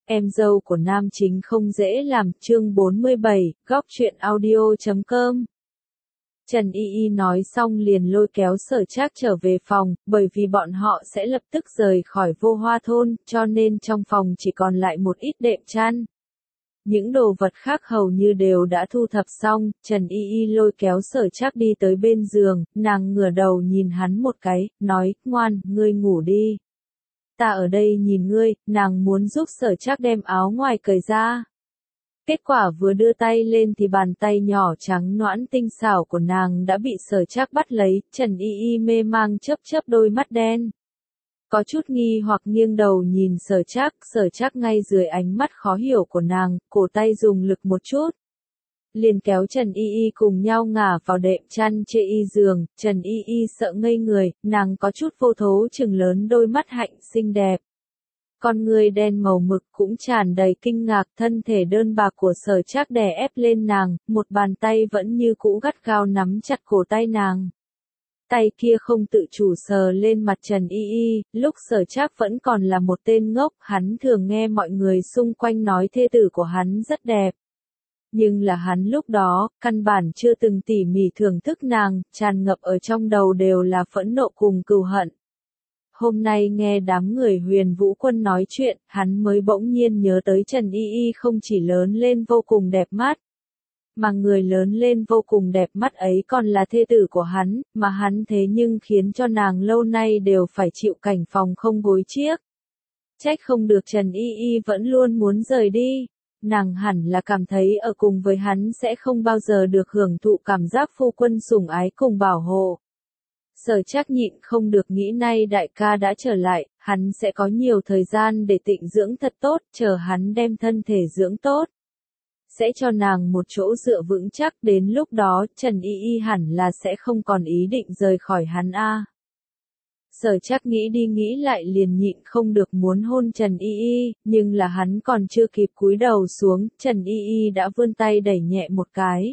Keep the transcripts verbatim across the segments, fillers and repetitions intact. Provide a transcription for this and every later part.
Em dâu của nam chính không dễ làm, chương bốn mươi bảy, góc truyện audio chấm com. Trần Y Y nói xong liền lôi kéo Sở Trác trở về phòng, bởi vì bọn họ sẽ lập tức rời khỏi Vô Hoa thôn, cho nên trong phòng chỉ còn lại một ít đệm chăn. Những đồ vật khác hầu như đều đã thu thập xong, Trần Y Y lôi kéo Sở Trác đi tới bên giường, nàng ngửa đầu nhìn hắn một cái, nói, ngoan, ngươi ngủ đi. Ta ở đây nhìn ngươi, nàng muốn giúp Sở Trác đem áo ngoài cởi ra. Kết quả vừa đưa tay lên thì bàn tay nhỏ trắng nõn tinh xảo của nàng đã bị Sở Trác bắt lấy, Trần Y Y mê mang chớp chớp đôi mắt đen. Có chút nghi hoặc nghiêng đầu nhìn Sở Trác, Sở Trác ngay dưới ánh mắt khó hiểu của nàng, cổ tay dùng lực một chút. Liền kéo Trần Y Y cùng nhau ngả vào đệm chăn chê y giường, Trần Y Y sợ ngây người, nàng có chút vô thố trừng lớn đôi mắt hạnh xinh đẹp. Con người đen màu mực cũng tràn đầy kinh ngạc, thân thể đơn bạc của Sở Trác đè ép lên nàng, một bàn tay vẫn như cũ gắt gao nắm chặt cổ tay nàng. Tay kia không tự chủ sờ lên mặt Trần Y Y, lúc Sở Trác vẫn còn là một tên ngốc, hắn thường nghe mọi người xung quanh nói thê tử của hắn rất đẹp. Nhưng là hắn lúc đó, căn bản chưa từng tỉ mỉ thưởng thức nàng, tràn ngập ở trong đầu đều là phẫn nộ cùng cừu hận. Hôm nay nghe đám người Huyền Vũ Quân nói chuyện, hắn mới bỗng nhiên nhớ tới Trần Y Y không chỉ lớn lên vô cùng đẹp mắt, mà người lớn lên vô cùng đẹp mắt ấy còn là thê tử của hắn, mà hắn thế nhưng khiến cho nàng lâu nay đều phải chịu cảnh phòng không gối chiếc. Trách không được Trần Y Y vẫn luôn muốn rời đi. Nàng hẳn là cảm thấy ở cùng với hắn sẽ không bao giờ được hưởng thụ cảm giác phu quân sủng ái cùng bảo hộ. Sở Trác nhịn không được nghĩ nay đại ca đã trở lại, hắn sẽ có nhiều thời gian để tịnh dưỡng thật tốt, chờ hắn đem thân thể dưỡng tốt. Sẽ cho nàng một chỗ dựa vững chắc, đến lúc đó Trần Y Y hẳn là sẽ không còn ý định rời khỏi hắn a. Sở Trác nghĩ đi nghĩ lại liền nhịn không được muốn hôn Trần Y Y, nhưng là hắn còn chưa kịp cúi đầu xuống, Trần Y Y đã vươn tay đẩy nhẹ một cái.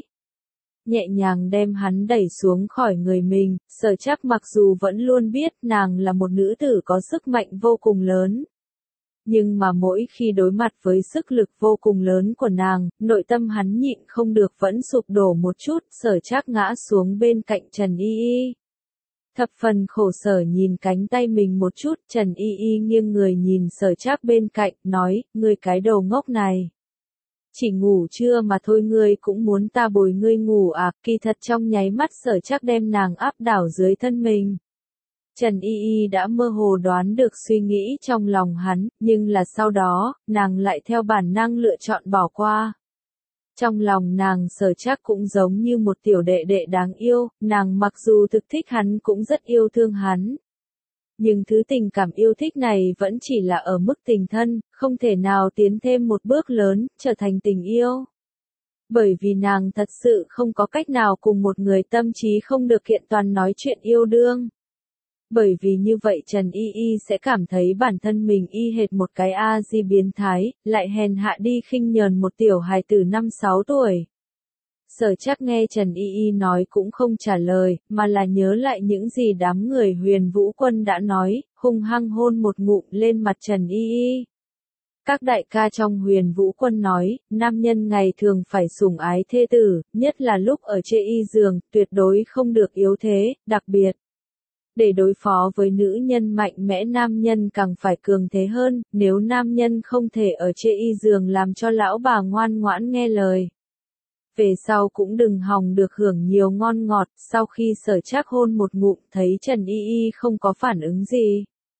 Nhẹ nhàng đem hắn đẩy xuống khỏi người mình, Sở Trác mặc dù vẫn luôn biết nàng là một nữ tử có sức mạnh vô cùng lớn. Nhưng mà mỗi khi đối mặt với sức lực vô cùng lớn của nàng, nội tâm hắn nhịn không được vẫn sụp đổ một chút, Sở Trác ngã xuống bên cạnh Trần Y Y. Thập phần khổ sở nhìn cánh tay mình một chút, Trần Y Y nghiêng người nhìn Sở Trác bên cạnh, nói, ngươi cái đầu ngốc này. Chỉ ngủ trưa mà thôi ngươi cũng muốn ta bồi ngươi ngủ à, kỳ thật trong nháy mắt Sở Trác đem nàng áp đảo dưới thân mình. Trần Y Y đã mơ hồ đoán được suy nghĩ trong lòng hắn, nhưng là sau đó, nàng lại theo bản năng lựa chọn bỏ qua. Trong lòng nàng Sở Trác cũng giống như một tiểu đệ đệ đáng yêu, nàng mặc dù thực thích hắn cũng rất yêu thương hắn. Nhưng thứ tình cảm yêu thích này vẫn chỉ là ở mức tình thân, không thể nào tiến thêm một bước lớn, trở thành tình yêu. Bởi vì nàng thật sự không có cách nào cùng một người tâm trí không được kiện toàn nói chuyện yêu đương. Bởi vì như vậy Trần Y Y sẽ cảm thấy bản thân mình y hệt một cái A-di biến thái, lại hèn hạ đi khinh nhờn một tiểu hài tử năm sáu tuổi. Sở Trác nghe Trần Y Y nói cũng không trả lời, mà là nhớ lại những gì đám người Huyền Vũ Quân đã nói, hung hăng hôn một ngụm lên mặt Trần Y Y. Các đại ca trong Huyền Vũ Quân nói, nam nhân ngày thường phải sủng ái thê tử, nhất là lúc ở chê y giường, tuyệt đối không được yếu thế, đặc biệt. Để đối phó với nữ nhân mạnh mẽ nam nhân càng phải cường thế hơn, nếu nam nhân không thể ở chê y giường làm cho lão bà ngoan ngoãn nghe lời. Về sau cũng đừng hòng được hưởng nhiều ngon ngọt, sau khi Sở Trác hôn một ngụm thấy Trần Y Y không có phản ứng gì.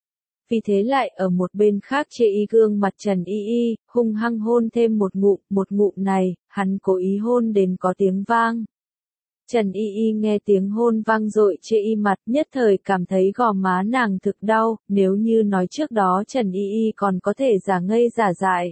Vì thế lại ở một bên khác chê y gương mặt Trần Y Y, hung hăng hôn thêm một ngụm, một ngụm này, hắn cố ý hôn đến có tiếng vang. Trần Y Y nghe tiếng hôn vang dội chê y mặt, nhất thời cảm thấy gò má nàng thực đau, nếu như nói trước đó Trần Y Y còn có thể giả ngây giả dại.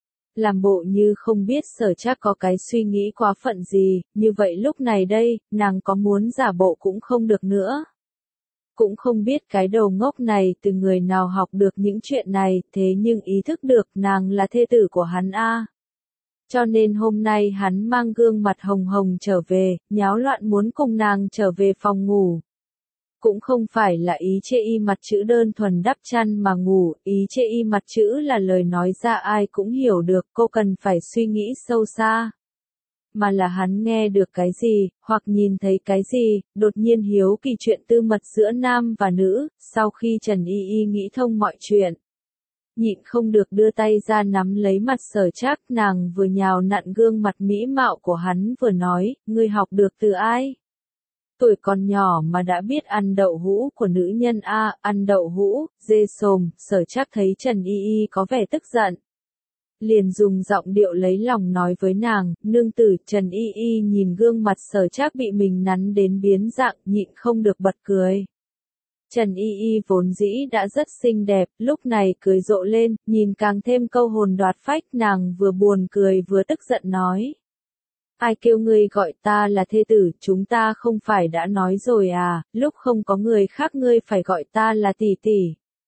Làm bộ như không biết Sở Trác có cái suy nghĩ quá phận gì, như vậy lúc này đây, nàng có muốn giả bộ cũng không được nữa. Cũng không biết cái đầu ngốc này từ người nào học được những chuyện này, thế nhưng ý thức được nàng là thê tử của hắn a. Cho nên hôm nay hắn mang gương mặt hồng hồng trở về, nháo loạn muốn cùng nàng trở về phòng ngủ. Cũng không phải là ý chê y mặt chữ đơn thuần đắp chăn mà ngủ, ý chê y mặt chữ là lời nói ra ai cũng hiểu được, cô cần phải suy nghĩ sâu xa. Mà là hắn nghe được cái gì, hoặc nhìn thấy cái gì, đột nhiên hiếu kỳ chuyện tư mật giữa nam và nữ, sau khi Trần Y Y nghĩ thông mọi chuyện. Nhịn không được đưa tay ra nắm lấy mặt Sở Trác, nàng vừa nhào nặn gương mặt mỹ mạo của hắn vừa nói, ngươi học được từ ai? Tuổi còn nhỏ mà đã biết ăn đậu hũ của nữ nhân a, ăn đậu hũ, dê sồm. Sở Trác thấy Trần Y Y có vẻ tức giận, liền dùng giọng điệu lấy lòng nói với nàng, nương tử. Trần Y Y nhìn gương mặt Sở Trác bị mình nắn đến biến dạng, nhịn không được bật cười. Trần Y Y vốn dĩ đã rất xinh đẹp, lúc này cười rộ lên, nhìn càng thêm câu hồn đoạt phách, nàng vừa buồn cười vừa tức giận nói. Ai kêu ngươi gọi ta là thê tử, chúng ta không phải đã nói rồi à, lúc không có người khác ngươi phải gọi ta là tỷ tỷ.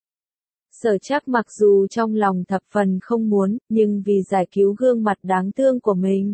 Sở Trác mặc dù trong lòng thập phần không muốn, nhưng vì giải cứu gương mặt đáng thương của mình,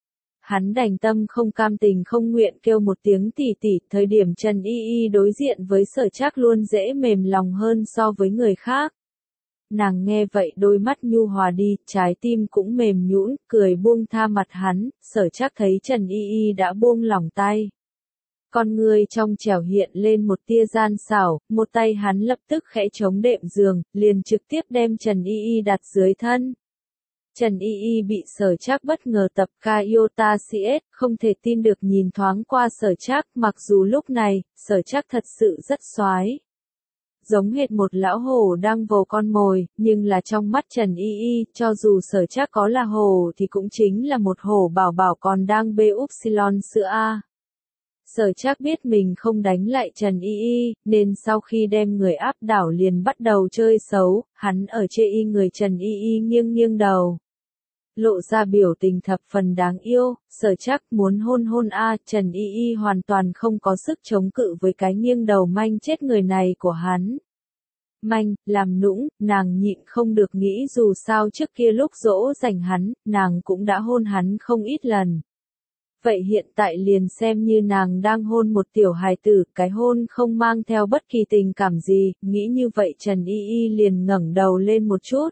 hắn đành tâm không cam tình không nguyện kêu một tiếng tỷ tỷ. Thời điểm Trần Y Y đối diện với Sở Trác luôn dễ mềm lòng hơn so với người khác. Nàng nghe vậy đôi mắt nhu hòa đi, trái tim cũng mềm nhũn, cười buông tha mặt hắn. Sở Trác thấy Trần Y Y đã buông lỏng tay, con người trong trẻo hiện lên một tia gian xảo, một tay hắn lập tức khẽ chống đệm giường, liền trực tiếp đem Trần Y Y đặt dưới thân. Trần Y Y bị Sở Trác bất ngờ tập Kyota xê ét, không thể tin được nhìn thoáng qua Sở Trác, mặc dù lúc này, Sở Trác thật sự rất soái, giống hệt một lão hổ đang vồ con mồi, nhưng là trong mắt Trần Y Y, cho dù Sở Trác có là hổ thì cũng chính là một hổ bảo bảo còn đang bê upsilon sữa a. Sở Trác biết mình không đánh lại Trần Y Y, nên sau khi đem người áp đảo liền bắt đầu chơi xấu, hắn ở chê y người Trần Y Y nghiêng nghiêng đầu, lộ ra biểu tình thập phần đáng yêu. Sở Trác muốn hôn hôn a, Trần Y Y hoàn toàn không có sức chống cự với cái nghiêng đầu manh chết người này của hắn. Manh, làm nũng, nàng nhịn không được nghĩ dù sao trước kia lúc dỗ dành hắn, nàng cũng đã hôn hắn không ít lần. Vậy hiện tại liền xem như nàng đang hôn một tiểu hài tử, cái hôn không mang theo bất kỳ tình cảm gì, nghĩ như vậy Trần Y Y liền ngẩng đầu lên một chút,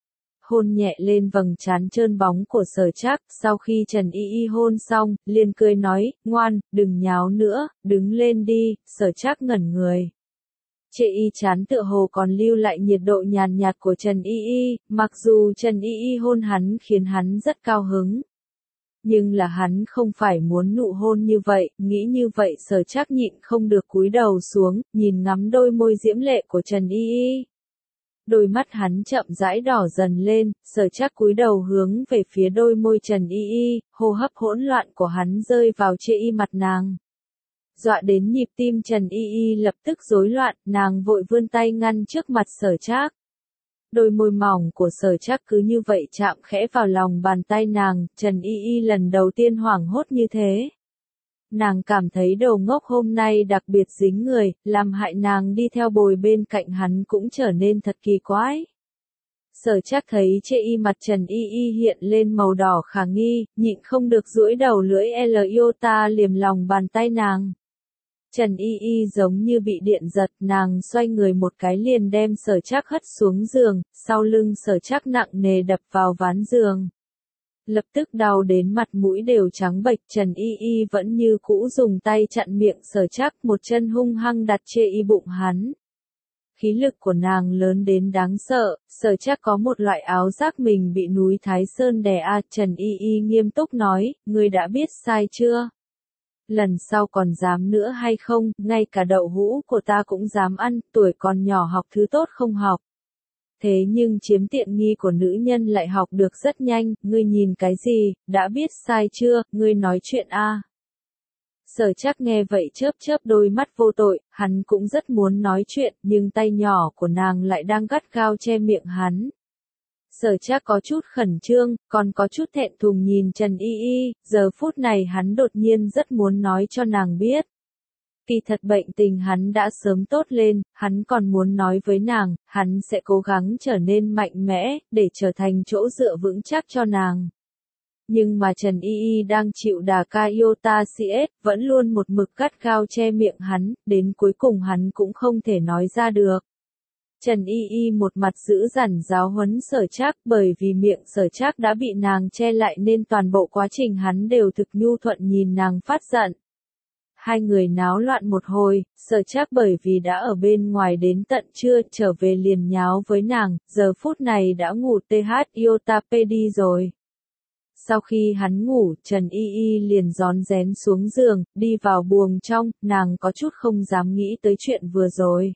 hôn nhẹ lên vầng trán trơn bóng của Sở Trác. Sau khi Trần Y Y hôn xong, liền cười nói, ngoan, đừng nháo nữa, đứng lên đi. Sở Trác ngẩn người, chê y chán tựa hồ còn lưu lại nhiệt độ nhàn nhạt của Trần Y Y, mặc dù Trần Y Y hôn hắn khiến hắn rất cao hứng, nhưng là hắn không phải muốn nụ hôn như vậy. Nghĩ như vậy Sở Trác nhịn không được cúi đầu xuống, nhìn ngắm đôi môi diễm lệ của Trần Y Y. Đôi mắt hắn chậm rãi đỏ dần lên, Sở Trác cúi đầu hướng về phía đôi môi Trần Y Y, hô hấp hỗn loạn của hắn rơi vào chê y mặt nàng, dọa đến nhịp tim Trần Y Y lập tức rối loạn, nàng vội vươn tay ngăn trước mặt Sở Trác. Đôi môi mỏng của Sở Trác cứ như vậy chạm khẽ vào lòng bàn tay nàng, Trần Y Y lần đầu tiên hoảng hốt như thế. Nàng cảm thấy đầu ngốc hôm nay đặc biệt dính người, làm hại nàng đi theo bồi bên cạnh hắn cũng trở nên thật kỳ quái. Sở Trác thấy chê y mặt Trần Y Y hiện lên màu đỏ khả nghi, nhịn không được duỗi đầu lưỡi Iota liềm lòng bàn tay nàng. Trần Y Y giống như bị điện giật, nàng xoay người một cái liền đem Sở Trác hất xuống giường, sau lưng Sở Trác nặng nề đập vào ván giường. Lập tức đau đến mặt mũi đều trắng bệch. Trần Y Y vẫn như cũ dùng tay chặn miệng Sở Trác, một chân hung hăng đặt chê y bụng hắn. Khí lực của nàng lớn đến đáng sợ, Sở Trác có một loại áo giác mình bị núi Thái Sơn đè a. Trần Y Y nghiêm túc nói, ngươi đã biết sai chưa? Lần sau còn dám nữa hay không, ngay cả đậu hũ của ta cũng dám ăn, tuổi còn nhỏ học thứ tốt không học. Thế nhưng chiếm tiện nghi của nữ nhân lại học được rất nhanh, ngươi nhìn cái gì, đã biết sai chưa, ngươi nói chuyện a. Sở Trác nghe vậy chớp chớp đôi mắt vô tội, hắn cũng rất muốn nói chuyện, nhưng tay nhỏ của nàng lại đang gắt gao che miệng hắn. Sở Trác có chút khẩn trương, còn có chút thẹn thùng nhìn Trần Y Y, giờ phút này hắn đột nhiên rất muốn nói cho nàng biết. Kỳ thật bệnh tình hắn đã sớm tốt lên, hắn còn muốn nói với nàng, hắn sẽ cố gắng trở nên mạnh mẽ, để trở thành chỗ dựa vững chắc cho nàng. Nhưng mà Trần Y Y đang chịu đà Kaiota xê ét, vẫn luôn một mực gắt gao che miệng hắn, đến cuối cùng hắn cũng không thể nói ra được. Trần Y Y một mặt giữ dằn giáo huấn Sở Trác, bởi vì miệng Sở Trác đã bị nàng che lại nên toàn bộ quá trình hắn đều thực nhu thuận nhìn nàng phát giận. Hai người náo loạn một hồi, Sở Trác bởi vì đã ở bên ngoài đến tận trưa, trở về liền nháo với nàng, giờ phút này đã ngủ tê hát iota pê đi rồi. Sau khi hắn ngủ, Trần Y Y liền rón rén xuống giường, đi vào buồng trong, nàng có chút không dám nghĩ tới chuyện vừa rồi.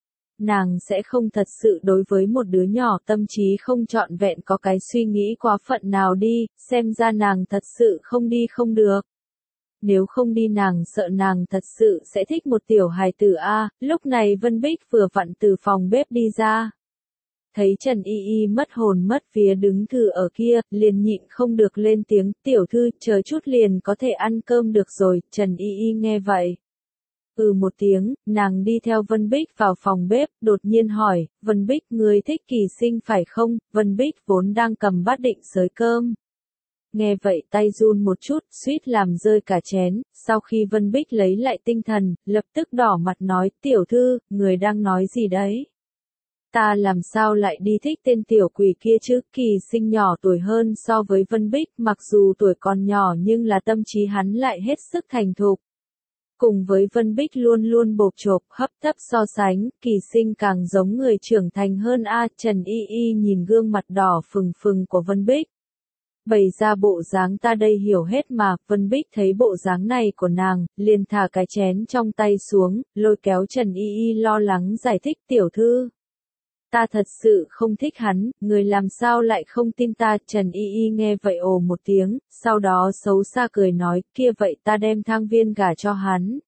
Nàng sẽ không thật sự đối với một đứa nhỏ tâm trí không trọn vẹn có cái suy nghĩ quá phận nào đi, xem ra nàng thật sự không đi không được. Nếu không đi nàng sợ nàng thật sự sẽ thích một tiểu hài tử a. Lúc này Vân Bích vừa vặn từ phòng bếp đi ra. Thấy Trần Y Y mất hồn mất vía đứng thử ở kia, liền nhịn không được lên tiếng, tiểu thư, chờ chút liền có thể ăn cơm được rồi. Trần Y Y nghe vậy. Ừ một tiếng, nàng đi theo Vân Bích vào phòng bếp, đột nhiên hỏi, Vân Bích, ngươi thích Kỳ Sinh phải không? Vân Bích vốn đang cầm bát định xới cơm. Nghe vậy tay run một chút, suýt làm rơi cả chén, sau khi Vân Bích lấy lại tinh thần, lập tức đỏ mặt nói, tiểu thư, người đang nói gì đấy? Ta làm sao lại đi thích tên tiểu quỷ kia chứ? Kỳ Sinh nhỏ tuổi hơn so với Vân Bích, mặc dù tuổi còn nhỏ nhưng là tâm trí hắn lại hết sức thành thục. Cùng với Vân Bích luôn luôn bộp chộp, hấp tấp so sánh, Kỳ Sinh càng giống người trưởng thành hơn a. Trần Y Y nhìn gương mặt đỏ phừng phừng của Vân Bích. Bày ra bộ dáng ta đây hiểu hết mà. Vân Bích thấy bộ dáng này của nàng, liền thả cái chén trong tay xuống, lôi kéo Trần Y Y lo lắng giải thích, tiểu thư. Ta thật sự không thích hắn, người làm sao lại không tin ta? Trần Y Y nghe vậy ồ một tiếng, sau đó xấu xa cười nói, kia vậy ta đem Thang Viên gả cho hắn.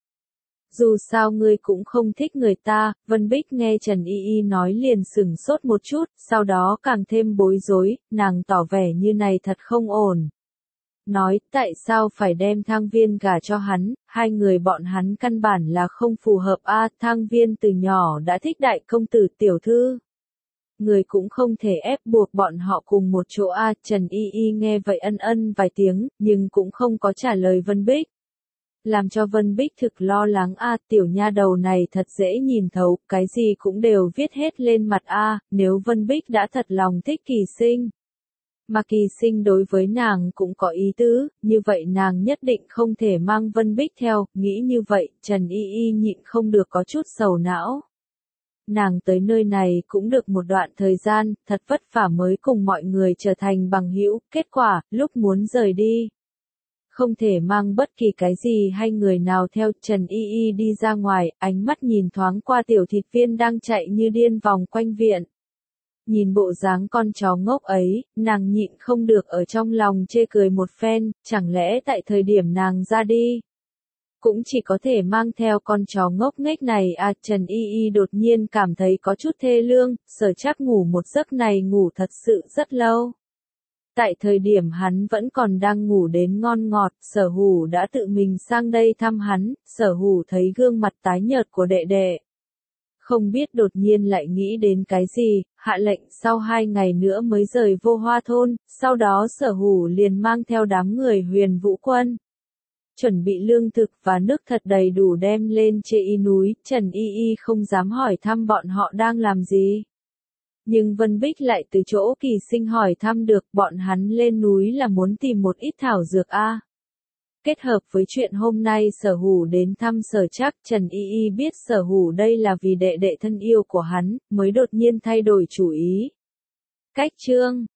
Dù sao ngươi cũng không thích người ta. Vân Bích nghe Trần Y Y nói liền sửng sốt một chút, sau đó càng thêm bối rối, nàng tỏ vẻ như này thật không ổn. Nói, tại sao phải đem Thang Viên gả cho hắn, hai người bọn hắn căn bản là không phù hợp a. Thang Viên từ nhỏ đã thích đại công tử, tiểu thư. Người cũng không thể ép buộc bọn họ cùng một chỗ a. Trần Y Y nghe vậy ân ân vài tiếng, nhưng cũng không có trả lời Vân Bích. Làm cho Vân Bích thực lo lắng a, tiểu nha đầu này thật dễ nhìn thấu, cái gì cũng đều viết hết lên mặt a. Nếu Vân Bích đã thật lòng thích Kỳ Sinh, mà Kỳ Sinh đối với nàng cũng có ý tứ, như vậy nàng nhất định không thể mang Vân Bích theo. Nghĩ như vậy, Trần Y Y nhịn không được có chút sầu não. Nàng tới nơi này cũng được một đoạn thời gian, thật vất vả mới cùng mọi người trở thành bằng hữu, kết quả, lúc muốn rời đi. Không thể mang bất kỳ cái gì hay người nào theo. Trần Y Y đi ra ngoài, ánh mắt nhìn thoáng qua Tiểu Thịt Viên đang chạy như điên vòng quanh viện. Nhìn bộ dáng con chó ngốc ấy, nàng nhịn không được ở trong lòng chê cười một phen, chẳng lẽ tại thời điểm nàng ra đi, cũng chỉ có thể mang theo con chó ngốc nghếch này à. Trần Y Y đột nhiên cảm thấy có chút thê lương, Sở Trác ngủ một giấc này ngủ thật sự rất lâu. Tại thời điểm hắn vẫn còn đang ngủ đến ngon ngọt, Sở Hủ đã tự mình sang đây thăm hắn. Sở Hủ thấy gương mặt tái nhợt của đệ đệ, không biết đột nhiên lại nghĩ đến cái gì, hạ lệnh sau hai ngày nữa mới rời Vô Hoa thôn. Sau đó Sở Hủ liền mang theo đám người Huyền Vũ quân, chuẩn bị lương thực và nước thật đầy đủ đem lên Chê Y núi. Trần Y Y không dám hỏi thăm bọn họ đang làm gì. Nhưng Vân Bích lại từ chỗ Kỳ Sinh hỏi thăm được, bọn hắn lên núi là muốn tìm một ít thảo dược a. Kết hợp với chuyện hôm nay Sở Hủ đến thăm Sở Trác, Trần Y Y biết Sở Hủ đây là vì đệ đệ thân yêu của hắn, mới đột nhiên thay đổi chủ ý. Cách chương